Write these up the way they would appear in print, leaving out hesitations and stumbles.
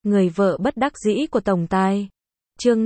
Người vợ bất đắc dĩ của tổng tài. Chương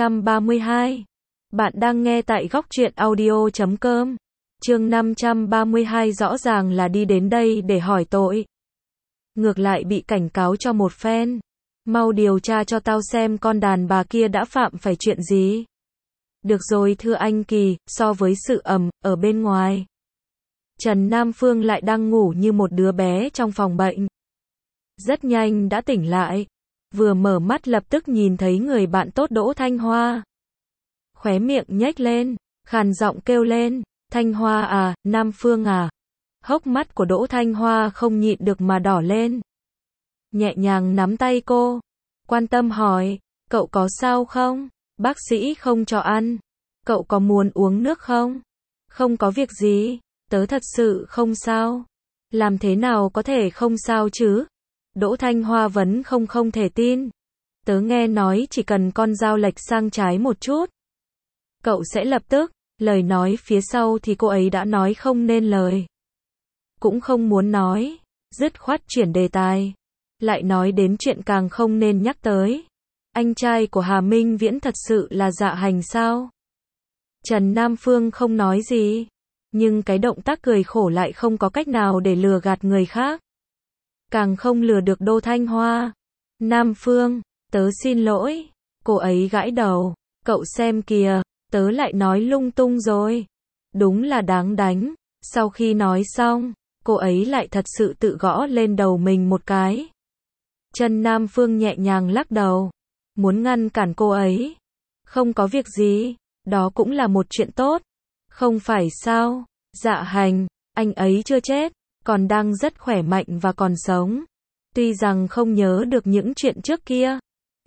532. Bạn đang nghe tại góc truyện audio.com. Chương 532 rõ ràng là đi đến đây để hỏi tội. Ngược lại bị cảnh cáo cho một phen. Mau điều tra cho tao xem con đàn bà kia đã phạm phải chuyện gì. Được rồi thưa anh Kỳ, so với sự ở bên ngoài. Trần Nam Phương lại đang ngủ như một đứa bé trong phòng bệnh. Rất nhanh đã tỉnh lại. Vừa mở mắt lập tức nhìn thấy người bạn tốt Đỗ Thanh Hoa. Khóe miệng nhếch lên, khàn giọng kêu lên, Thanh Hoa à, Nam Phương à. Hốc mắt của Đỗ Thanh Hoa không nhịn được mà đỏ lên. Nhẹ nhàng nắm tay cô, quan tâm hỏi, cậu có sao không? Bác sĩ không cho ăn. Cậu có muốn uống nước không? Không có việc gì, tớ thật sự không sao. Làm thế nào có thể không sao chứ? Đỗ Thanh Hoa vẫn không thể tin. Tớ nghe nói chỉ cần con dao lệch sang trái một chút, cậu sẽ lập tức. Lời nói phía sau thì cô ấy đã nói không nên lời. Cũng không muốn nói, dứt khoát chuyển đề tài. Lại nói đến chuyện càng không nên nhắc tới. Anh trai của Hà Minh Viễn thật sự là Dạ Hành sao? Trần Nam Phương không nói gì, nhưng cái động tác cười khổ lại không có cách nào để lừa gạt người khác. Càng không lừa được Đỗ Thanh Hoa. Nam Phương, tớ xin lỗi. Cô ấy gãi đầu, cậu xem kìa, tớ lại nói lung tung rồi. Đúng là đáng đánh. Sau khi nói xong, cô ấy lại thật sự tự gõ lên đầu mình một cái. Trần Nam Phương nhẹ nhàng lắc đầu, muốn ngăn cản cô ấy. Không có việc gì, đó cũng là một chuyện tốt. Không phải sao? Dạ Hành, anh ấy chưa chết, còn đang rất khỏe mạnh và còn sống. Tuy rằng không nhớ được những chuyện trước kia.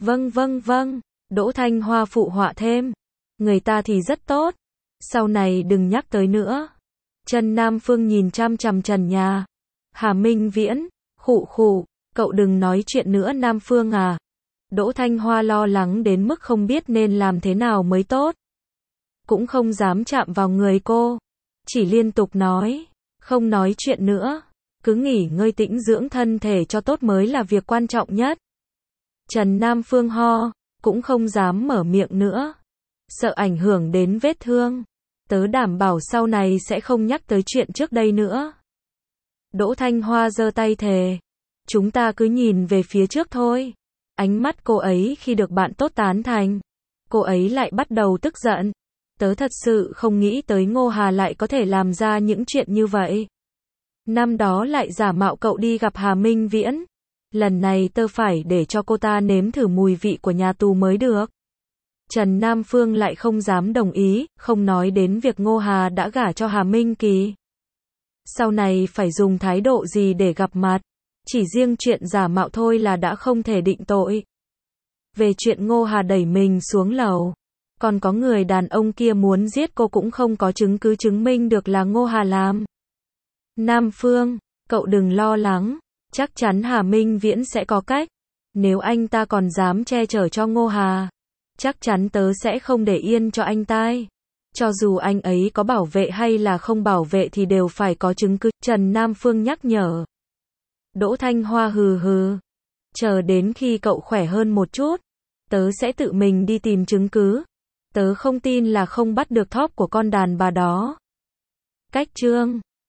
Vâng. Đỗ Thanh Hoa phụ họa thêm. Người ta thì rất tốt. Sau này đừng nhắc tới nữa. Trần Nam Phương nhìn chăm chằm trần nhà. Hà Minh Viễn, khụ, cậu đừng nói chuyện nữa Nam Phương à. Đỗ Thanh Hoa lo lắng đến mức không biết nên làm thế nào mới tốt. Cũng không dám chạm vào người cô. Chỉ liên tục nói, không nói chuyện nữa. Cứ nghỉ ngơi tĩnh dưỡng thân thể cho tốt mới là việc quan trọng nhất. Trần Nam Phương ho, cũng không dám mở miệng nữa. Sợ ảnh hưởng đến vết thương. Tớ đảm bảo sau này sẽ không nhắc tới chuyện trước đây nữa. Đỗ Thanh Hoa giơ tay thề. Chúng ta cứ nhìn về phía trước thôi. Ánh mắt cô ấy khi được bạn tốt tán thành. Cô ấy lại bắt đầu tức giận. Tớ thật sự không nghĩ tới Ngô Hà lại có thể làm ra những chuyện như vậy. Năm đó lại giả mạo cậu đi gặp Hà Minh Viễn. Lần này tớ phải để cho cô ta nếm thử mùi vị của nhà tù mới được. Trần Nam Phương lại không dám đồng ý, không nói đến việc Ngô Hà đã gả cho Hà Minh Kỳ. Sau này phải dùng thái độ gì để gặp mặt. Chỉ riêng chuyện giả mạo thôi là đã không thể định tội. Về chuyện Ngô Hà đẩy mình xuống lầu. Còn có người đàn ông kia muốn giết cô cũng không có chứng cứ chứng minh được là Ngô Hà làm. Nam Phương, cậu đừng lo lắng. Chắc chắn Hà Minh Viễn sẽ có cách. Nếu anh ta còn dám che chở cho Ngô Hà, chắc chắn tớ sẽ không để yên cho anh ta. Cho dù anh ấy có bảo vệ hay là không bảo vệ thì đều phải có chứng cứ. Trần Nam Phương nhắc nhở. Đỗ Thanh Hoa hừ. Chờ đến khi cậu khỏe hơn một chút, tớ sẽ tự mình đi tìm chứng cứ. Tớ không tin là không bắt được thóp của con đàn bà đó. Cách chương